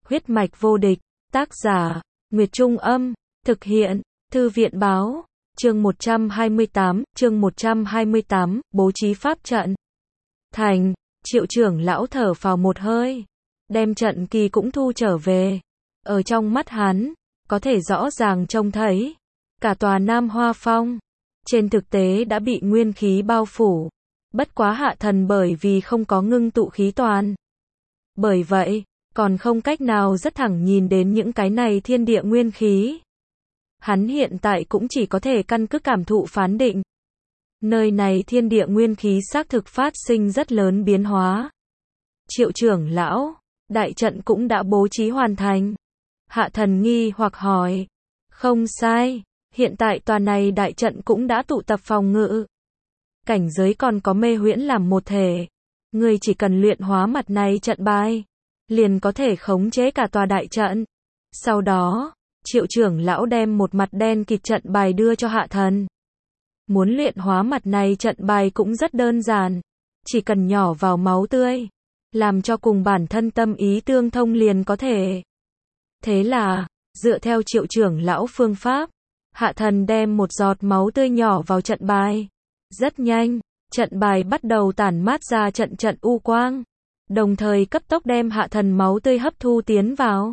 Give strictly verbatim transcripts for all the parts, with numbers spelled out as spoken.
Huyết mạch vô địch, tác giả, Nguyệt Trung Âm, thực hiện, Thư viện Báo, chương một trăm hai mươi tám, chương một trăm hai mươi tám, bố trí pháp trận. Thành, Triệu trưởng lão thở phào một hơi, đem trận kỳ cũng thu trở về. Ở trong mắt hắn, có thể rõ ràng trông thấy, cả tòa Nam Hoa Phong, trên thực tế đã bị nguyên khí bao phủ. Bất quá Hạ Thần bởi vì không có ngưng tụ khí toàn. Bởi vậy, còn không cách nào rất thẳng nhìn đến những cái này thiên địa nguyên khí. Hắn hiện tại cũng chỉ có thể căn cứ cảm thụ phán định. Nơi này thiên địa nguyên khí xác thực phát sinh rất lớn biến hóa. Triệu trưởng lão, đại trận cũng đã bố trí hoàn thành. Hạ Thần nghi hoặc hỏi. Không sai, hiện tại tòa này đại trận cũng đã tụ tập phòng ngự. Cảnh giới còn có mê huyễn làm một thể. Người chỉ cần luyện hóa mặt này trận bài, liền có thể khống chế cả tòa đại trận. Sau đó, Triệu trưởng lão đem một mặt đen kịt trận bài đưa cho Hạ Thần. Muốn luyện hóa mặt này trận bài cũng rất đơn giản. Chỉ cần nhỏ vào máu tươi, làm cho cùng bản thân tâm ý tương thông liền có thể. Thế là, dựa theo Triệu trưởng lão phương pháp, Hạ Thần đem một giọt máu tươi nhỏ vào trận bài. Rất nhanh, trận bài bắt đầu tản mát ra trận trận u quang, đồng thời cấp tốc đem Hạ Thần máu tươi hấp thu tiến vào.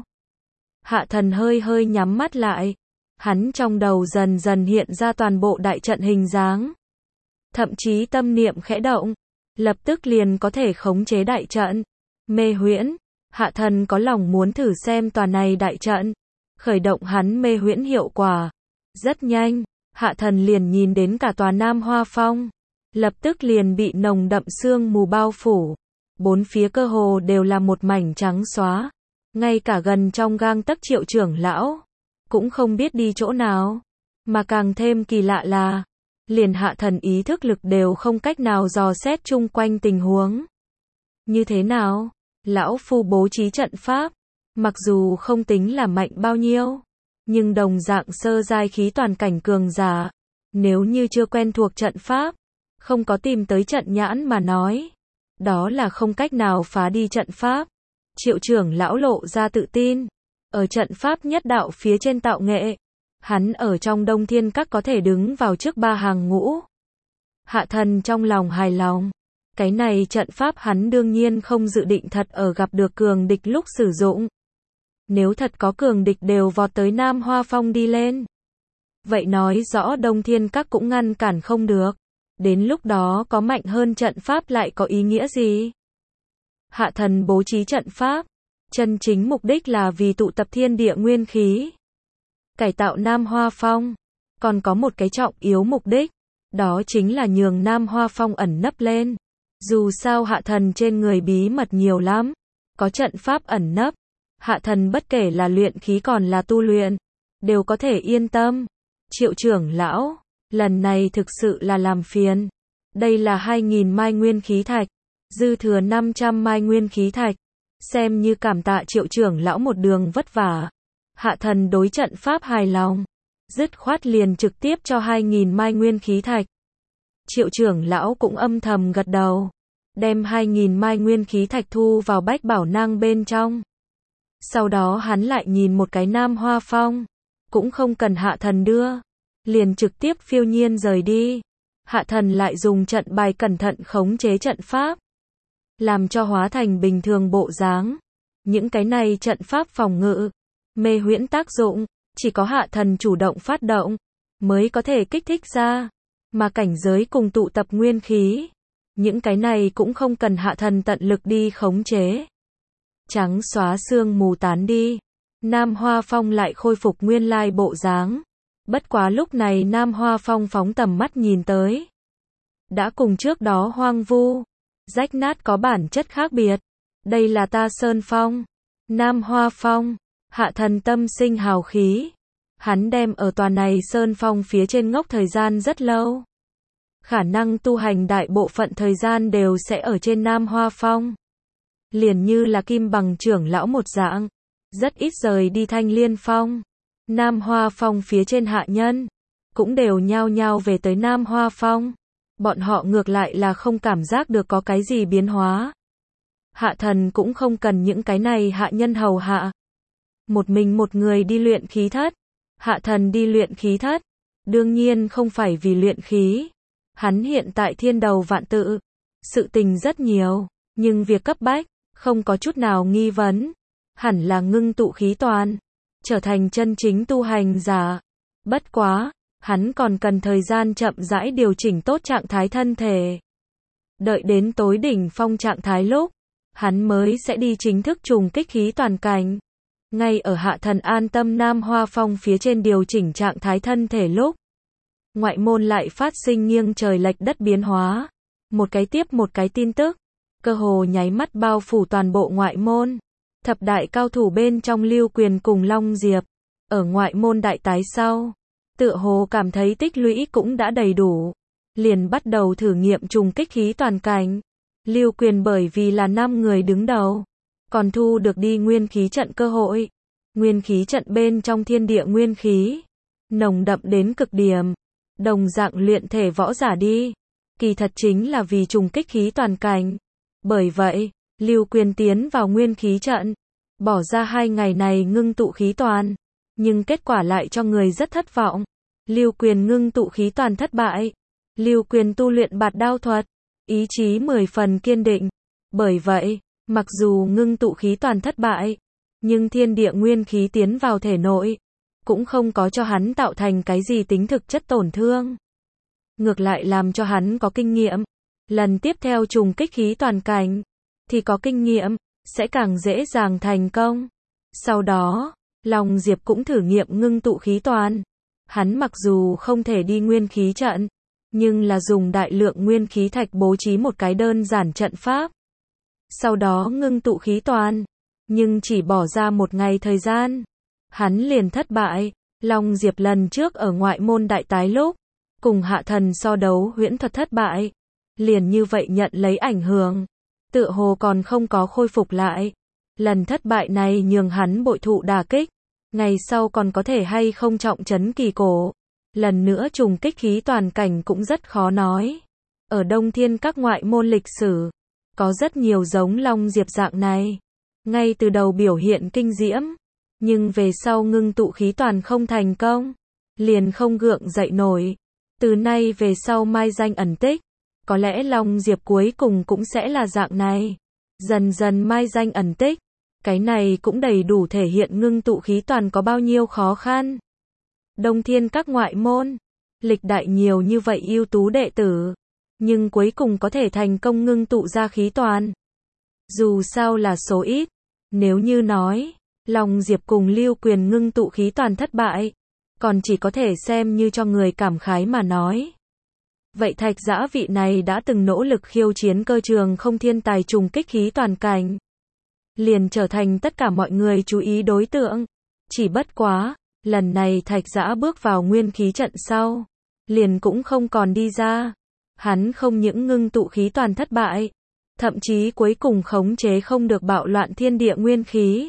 Hạ Thần hơi hơi nhắm mắt lại, hắn trong đầu dần dần hiện ra toàn bộ đại trận hình dáng. Thậm chí tâm niệm khẽ động, lập tức liền có thể khống chế đại trận. Mê huyễn, Hạ Thần có lòng muốn thử xem tòa này đại trận, khởi động hắn mê huyễn hiệu quả. Rất nhanh, Hạ Thần liền nhìn đến cả tòa Nam Hoa Phong, lập tức liền bị nồng đậm sương mù bao phủ. Bốn phía cơ hồ đều là một mảnh trắng xóa, ngay cả gần trong gang tấc Triệu trưởng lão cũng không biết đi chỗ nào. Mà càng thêm kỳ lạ là, liền Hạ Thần ý thức lực đều không cách nào dò xét chung quanh tình huống. Như thế nào? Lão phu bố trí trận pháp, mặc dù không tính là mạnh bao nhiêu, nhưng đồng dạng sơ giai khí toàn cảnh cường giả, nếu như chưa quen thuộc trận pháp, không có tìm tới trận nhãn mà nói, đó là không cách nào phá đi trận pháp. Triệu trưởng lão lộ ra tự tin, ở trận pháp nhất đạo phía trên tạo nghệ, hắn ở trong Đông Thiên Các có thể đứng vào trước ba hàng ngũ. Hạ Thần trong lòng hài lòng, cái này trận pháp hắn đương nhiên không dự định thật ở gặp được cường địch lúc sử dụng. Nếu thật có cường địch đều vọt tới Nam Hoa Phong đi lên, vậy nói rõ Đông Thiên Các cũng ngăn cản không được. Đến lúc đó có mạnh hơn trận pháp lại có ý nghĩa gì? Hạ Thần bố trí trận pháp, chân chính mục đích là vì tụ tập thiên địa nguyên khí, cải tạo Nam Hoa Phong. Còn có một cái trọng yếu mục đích, đó chính là nhường Nam Hoa Phong ẩn nấp lên. Dù sao Hạ Thần trên người bí mật nhiều lắm, có trận pháp ẩn nấp, Hạ Thần bất kể là luyện khí còn là tu luyện, đều có thể yên tâm. Triệu trưởng lão, lần này thực sự là làm phiền. Đây là hai nghìn mai nguyên khí thạch, dư thừa năm trăm mai nguyên khí thạch. Xem như cảm tạ Triệu trưởng lão một đường vất vả. Hạ Thần đối trận pháp hài lòng, dứt khoát liền trực tiếp cho hai nghìn mai nguyên khí thạch. Triệu trưởng lão cũng âm thầm gật đầu, đem hai nghìn mai nguyên khí thạch thu vào bách bảo nang bên trong. Sau đó hắn lại nhìn một cái Nam Hoa Phong, cũng không cần Hạ Thần đưa, liền trực tiếp phiêu nhiên rời đi. Hạ Thần lại dùng trận bài cẩn thận khống chế trận pháp, làm cho hóa thành bình thường bộ dáng. Những cái này trận pháp phòng ngự, mê huyễn tác dụng, chỉ có Hạ Thần chủ động phát động, mới có thể kích thích ra. Mà cảnh giới cùng tụ tập nguyên khí, những cái này cũng không cần Hạ Thần tận lực đi khống chế. Trắng xóa sương mù tán đi, Nam Hoa Phong lại khôi phục nguyên lai bộ dáng. Bất quá lúc này Nam Hoa Phong phóng tầm mắt nhìn tới, đã cùng trước đó hoang vu, rách nát có bản chất khác biệt. Đây là ta Sơn Phong, Nam Hoa Phong. Hạ Thần tâm sinh hào khí, hắn đem ở tòa này Sơn Phong phía trên ngốc thời gian rất lâu. Khả năng tu hành đại bộ phận thời gian đều sẽ ở trên Nam Hoa Phong. Liền như là Kim Bằng trưởng lão một dạng, rất ít rời đi Thanh Liên Phong. Nam Hoa Phong phía trên hạ nhân, cũng đều nhao nhao về tới Nam Hoa Phong. Bọn họ ngược lại là không cảm giác được có cái gì biến hóa. Hạ Thần cũng không cần những cái này hạ nhân hầu hạ, Một mình một người đi luyện khí thất. Hạ thần đi luyện khí thất. Đương nhiên không phải vì luyện khí. Hắn hiện tại thiên đầu vạn tự. Sự tình rất nhiều. Nhưng việc cấp bách, không có chút nào nghi vấn. Hẳn là ngưng tụ khí toàn. Trở thành chân chính tu hành giả. Bất quá, hắn còn cần thời gian chậm rãi điều chỉnh tốt trạng thái thân thể. Đợi đến tối đỉnh phong trạng thái lúc, hắn mới sẽ đi chính thức trùng kích khí toàn cảnh. Ngay ở hạ thần an tâm Nam Hoa Phong phía trên điều chỉnh trạng thái thân thể lúc, ngoại môn lại phát sinh nghiêng trời lệch đất biến hóa. Một cái tiếp một cái tin tức, cơ hồ nháy mắt bao phủ toàn bộ ngoại môn. Thập đại cao thủ bên trong Lưu Quyền cùng Long Diệp, ở ngoại môn đại tái sau, tựa hồ cảm thấy tích lũy cũng đã đầy đủ, liền bắt đầu thử nghiệm trùng kích khí toàn cảnh. Lưu Quyền bởi vì là năm người đứng đầu, còn thu được đi nguyên khí trận cơ hội. Nguyên khí trận bên trong thiên địa nguyên khí, nồng đậm đến cực điểm, đồng dạng luyện thể võ giả đi, kỳ thật chính là vì trùng kích khí toàn cảnh. Bởi vậy, Lưu Quyền tiến vào nguyên khí trận, bỏ ra hai ngày này ngưng tụ khí toàn, nhưng kết quả lại cho người rất thất vọng. Lưu Quyền ngưng tụ khí toàn thất bại. Lưu Quyền tu luyện bạt đao thuật, ý chí mười phần kiên định. Bởi vậy, mặc dù ngưng tụ khí toàn thất bại, nhưng thiên địa nguyên khí tiến vào thể nội, cũng không có cho hắn tạo thành cái gì tính thực chất tổn thương. Ngược lại làm cho hắn có kinh nghiệm. Lần tiếp theo trùng kích khí toàn cảnh, thì có kinh nghiệm, sẽ càng dễ dàng thành công. Sau đó, Long Diệp cũng thử nghiệm ngưng tụ khí toàn. Hắn mặc dù không thể đi nguyên khí trận, nhưng là dùng đại lượng nguyên khí thạch bố trí một cái đơn giản trận pháp. Sau đó ngưng tụ khí toàn, nhưng chỉ bỏ ra một ngày thời gian, hắn liền thất bại. Long Diệp lần trước ở ngoại môn đại tái lúc, cùng hạ thần so đấu huyễn thuật thất bại, liền như vậy nhận lấy ảnh hưởng, tựa hồ còn không có khôi phục lại. Lần thất bại này nhường hắn bội thụ đả kích, ngày sau còn có thể hay không trọng trấn kỳ cổ. Lần nữa trùng kích khí toàn cảnh cũng rất khó nói. Ở Đông Thiên các ngoại môn lịch sử, có rất nhiều giống Long Diệp dạng này. Ngay từ đầu biểu hiện kinh diễm, nhưng về sau ngưng tụ khí toàn không thành công, liền không gượng dậy nổi. Từ nay về sau mai danh ẩn tích, có lẽ Long Diệp cuối cùng cũng sẽ là dạng này. Dần dần mai danh ẩn tích, cái này cũng đầy đủ thể hiện ngưng tụ khí toàn có bao nhiêu khó khăn. Đông Thiên các ngoại môn, lịch đại nhiều như vậy ưu tú đệ tử, nhưng cuối cùng có thể thành công ngưng tụ ra khí toàn. Dù sao là số ít, nếu như nói, Long Diệp cùng Lưu Quyền ngưng tụ khí toàn thất bại, còn chỉ có thể xem như cho người cảm khái mà nói. Vậy Thạch Giã vị này đã từng nỗ lực khiêu chiến cơ trường không thiên tài trùng kích khí toàn cảnh, liền trở thành tất cả mọi người chú ý đối tượng. Chỉ bất quá, lần này Thạch Giã bước vào nguyên khí trận sau, liền cũng không còn đi ra. Hắn không những ngưng tụ khí toàn thất bại, thậm chí cuối cùng khống chế không được bạo loạn thiên địa nguyên khí.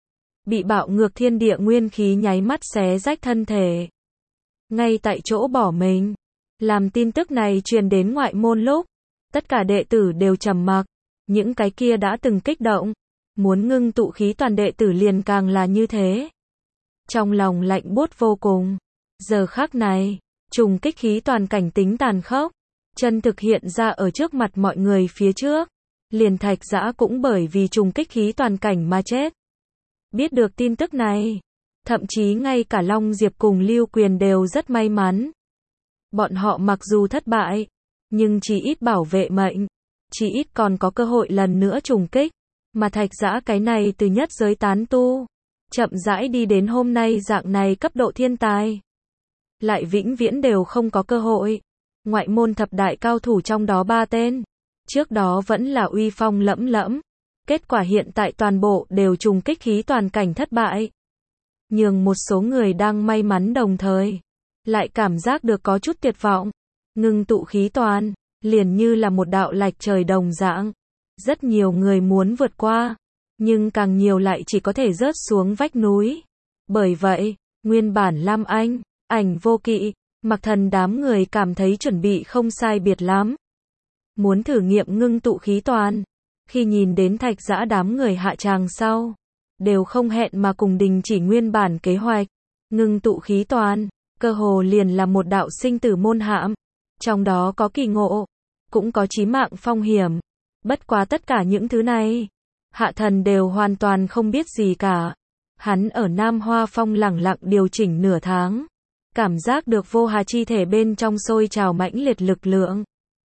Bị bạo ngược thiên địa nguyên khí nháy mắt xé rách thân thể. Ngay tại chỗ bỏ mình. Làm tin tức này truyền đến ngoại môn lúc, tất cả đệ tử đều trầm mặc. Những cái kia đã từng kích động, muốn ngưng tụ khí toàn đệ tử liền càng là như thế. Trong lòng lạnh buốt vô cùng. Giờ khắc này, trùng kích khí toàn cảnh tính tàn khốc, chân thực hiện ra ở trước mặt mọi người phía trước. Liền Thạch Giã cũng bởi vì trùng kích khí toàn cảnh mà chết. Biết được tin tức này, thậm chí ngay cả Long Diệp cùng Lưu Quyền đều rất may mắn. Bọn họ mặc dù thất bại, nhưng chỉ ít bảo vệ mệnh, chỉ ít còn có cơ hội lần nữa trùng kích. Mà Thạch Giã cái này từ nhất giới tán tu, chậm rãi đi đến hôm nay dạng này cấp độ thiên tài, lại vĩnh viễn đều không có cơ hội. Ngoại môn thập đại cao thủ trong đó ba tên, trước đó vẫn là uy phong lẫm lẫm, kết quả hiện tại toàn bộ đều trùng kích khí toàn cảnh thất bại. Nhường một số người đang may mắn đồng thời, lại cảm giác được có chút tuyệt vọng. Ngưng tụ khí toàn, liền như là một đạo lạch trời đồng dạng. Rất nhiều người muốn vượt qua, nhưng càng nhiều lại chỉ có thể rớt xuống vách núi. Bởi vậy, nguyên bản Lam Anh, Ảnh Vô Kỵ, Mặc Thần đám người cảm thấy chuẩn bị không sai biệt lắm. Muốn thử nghiệm ngưng tụ khí toàn. Khi nhìn đến Thạch Giã đám người hạ tràng sau, đều không hẹn mà cùng đình chỉ nguyên bản kế hoạch. Ngưng tụ khí toàn, cơ hồ liền là một đạo sinh tử môn hãm. Trong đó có kỳ ngộ, cũng có chí mạng phong hiểm. Bất quá tất cả những thứ này, Hạ Thần đều hoàn toàn không biết gì cả. Hắn ở Nam Hoa Phong lẳng lặng điều chỉnh nửa tháng. Cảm giác được vô hà chi thể bên trong sôi trào mãnh liệt lực lượng.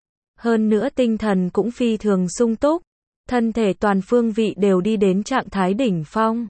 Hơn nữa tinh thần cũng phi thường sung túc. Thân thể toàn phương vị đều đi đến trạng thái đỉnh phong.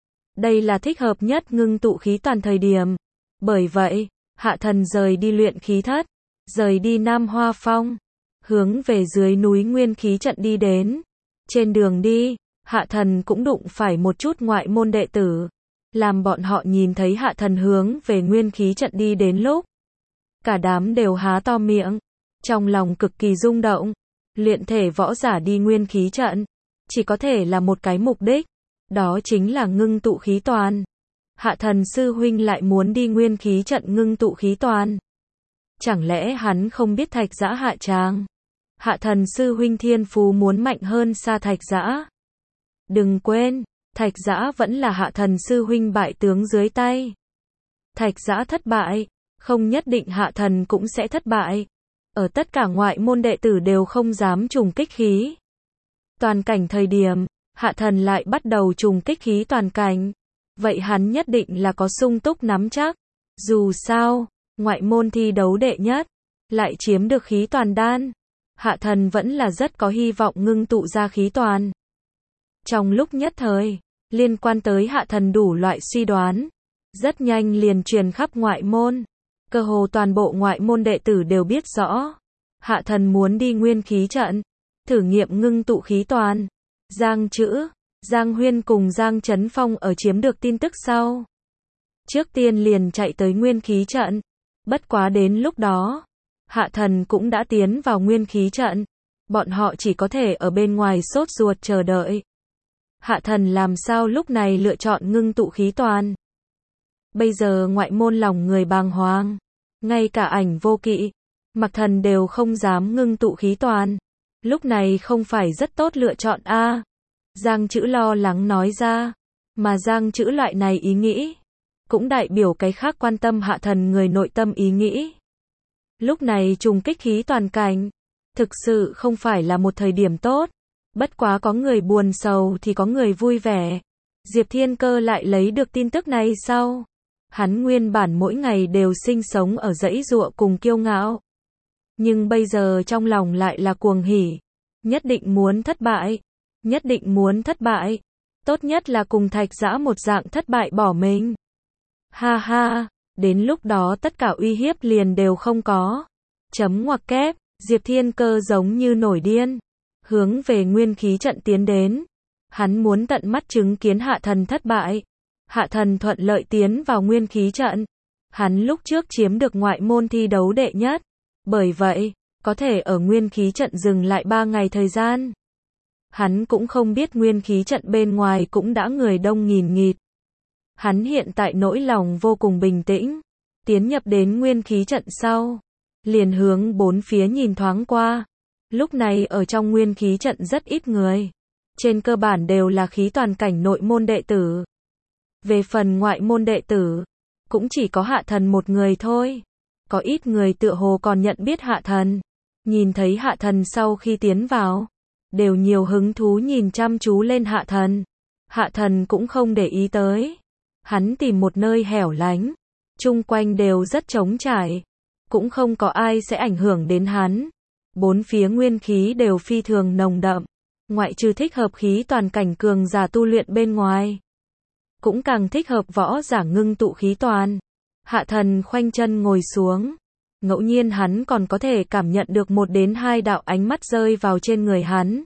Đây là thích hợp nhất ngưng tụ khí toàn thời điểm. Bởi vậy, Hạ Thần rời đi luyện khí thất, rời đi Nam Hoa Phong, hướng về dưới núi nguyên khí trận đi đến. Trên đường đi, Hạ Thần cũng đụng phải một chút ngoại môn đệ tử. Làm bọn họ nhìn thấy Hạ Thần hướng về nguyên khí trận đi đến lúc. Cả đám đều há to miệng, trong lòng cực kỳ rung động. Luyện thể võ giả đi nguyên khí trận, chỉ có thể là một cái mục đích, đó chính là ngưng tụ khí toàn. Hạ Thần sư huynh lại muốn đi nguyên khí trận ngưng tụ khí toàn. Chẳng lẽ hắn không biết Thạch Dã hạ tràng? Hạ Thần sư huynh thiên phú muốn mạnh hơn xa Thạch Dã. Đừng quên, Thạch Dã vẫn là Hạ Thần sư huynh bại tướng dưới tay. Thạch Dã thất bại, không nhất định Hạ Thần cũng sẽ thất bại. Ở tất cả ngoại môn đệ tử đều không dám trùng kích khí toàn cảnh thời điểm, Hạ Thần lại bắt đầu trùng kích khí toàn cảnh. Vậy hắn nhất định là có sung túc nắm chắc. Dù sao, ngoại môn thi đấu đệ nhất, lại chiếm được khí toàn đan. Hạ Thần vẫn là rất có hy vọng ngưng tụ ra khí toàn. Trong lúc nhất thời, liên quan tới Hạ Thần đủ loại suy đoán, rất nhanh liền truyền khắp ngoại môn. Cơ hồ toàn bộ ngoại môn đệ tử đều biết rõ. Hạ Thần muốn đi nguyên khí trận, thử nghiệm ngưng tụ khí toàn. Giang Chữ, Giang Huyên cùng Giang Chấn Phong ở chiếm được tin tức sau. Trước tiên liền chạy tới nguyên khí trận. Bất quá đến lúc đó, Hạ Thần cũng đã tiến vào nguyên khí trận. Bọn họ chỉ có thể ở bên ngoài sốt ruột chờ đợi. Hạ Thần làm sao lúc này lựa chọn ngưng tụ khí toàn? Bây giờ ngoại môn lòng người bàng hoàng, ngay cả Ảnh Vô Kỵ, Mặc Thần đều không dám ngưng tụ khí toàn. Lúc này không phải rất tốt lựa chọn a? À? Giang Chữ lo lắng nói ra, mà Giang Chữ loại này ý nghĩ, cũng đại biểu cái khác quan tâm Hạ Thần người nội tâm ý nghĩ. Lúc này trùng kích khí toàn cảnh, thực sự không phải là một thời điểm tốt. Bất quá có người buồn sầu thì có người vui vẻ. Diệp Thiên Cơ lại lấy được tin tức này sau. Hắn nguyên bản mỗi ngày đều sinh sống ở dãy dụa cùng kiêu ngạo. Nhưng bây giờ trong lòng lại là cuồng hỉ. Nhất định muốn thất bại. Nhất định muốn thất bại. Tốt nhất là cùng Thạch Dã một dạng thất bại bỏ mình. Ha ha, đến lúc đó tất cả uy hiếp liền đều không có. Chấm ngoặc kép, Diệp Thiên Cơ giống như nổi điên. Hướng về nguyên khí trận tiến đến. Hắn muốn tận mắt chứng kiến Hạ Thần thất bại. Hạ Thần thuận lợi tiến vào nguyên khí trận. Hắn lúc trước chiếm được ngoại môn thi đấu đệ nhất. Bởi vậy, có thể ở nguyên khí trận dừng lại ba ngày thời gian. Hắn cũng không biết nguyên khí trận bên ngoài cũng đã người đông nghìn nghịt. Hắn hiện tại nỗi lòng vô cùng bình tĩnh. Tiến nhập đến nguyên khí trận sau. Liền hướng bốn phía nhìn thoáng qua. Lúc này ở trong nguyên khí trận rất ít người. Trên cơ bản đều là khí toàn cảnh nội môn đệ tử. Về phần ngoại môn đệ tử, cũng chỉ có Hạ Thần một người thôi. Có ít người tựa hồ còn nhận biết Hạ Thần. Nhìn thấy Hạ Thần sau khi tiến vào, đều nhiều hứng thú nhìn chăm chú lên Hạ Thần. Hạ Thần cũng không để ý tới. Hắn tìm một nơi hẻo lánh. Chung quanh đều rất trống trải. Cũng không có ai sẽ ảnh hưởng đến hắn. Bốn phía nguyên khí đều phi thường nồng đậm. Ngoại trừ thích hợp khí toàn cảnh cường giả tu luyện bên ngoài. Cũng càng thích hợp võ giả ngưng tụ khí toàn. Hạ Thần khoanh chân ngồi xuống. Ngẫu nhiên hắn còn có thể cảm nhận được một đến hai đạo ánh mắt rơi vào trên người hắn.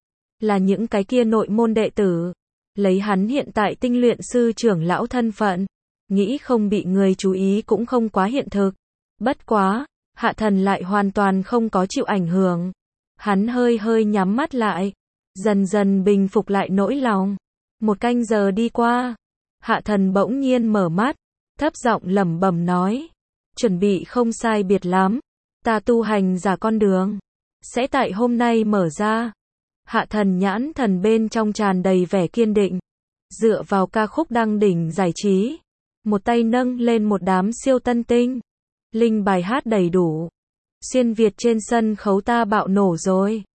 Là những cái kia nội môn đệ tử. Lấy hắn hiện tại tinh luyện sư trưởng lão thân phận. Nghĩ không bị người chú ý cũng không quá hiện thực. Bất quá, Hạ Thần lại hoàn toàn không có chịu ảnh hưởng. Hắn hơi hơi nhắm mắt lại. Dần dần bình phục lại nỗi lòng. Một canh giờ đi qua. Hạ Thần bỗng nhiên mở mắt. Thấp giọng lẩm bẩm nói. Chuẩn bị không sai biệt lắm. Ta tu hành giả con đường. Sẽ tại hôm nay mở ra. Hạ Thần nhãn thần bên trong tràn đầy vẻ kiên định. Dựa vào ca khúc đăng đỉnh giải trí, một tay nâng lên một đám siêu tân tinh. Linh bài hát đầy đủ. Xuyên Việt trên sân khấu ta bạo nổ rồi.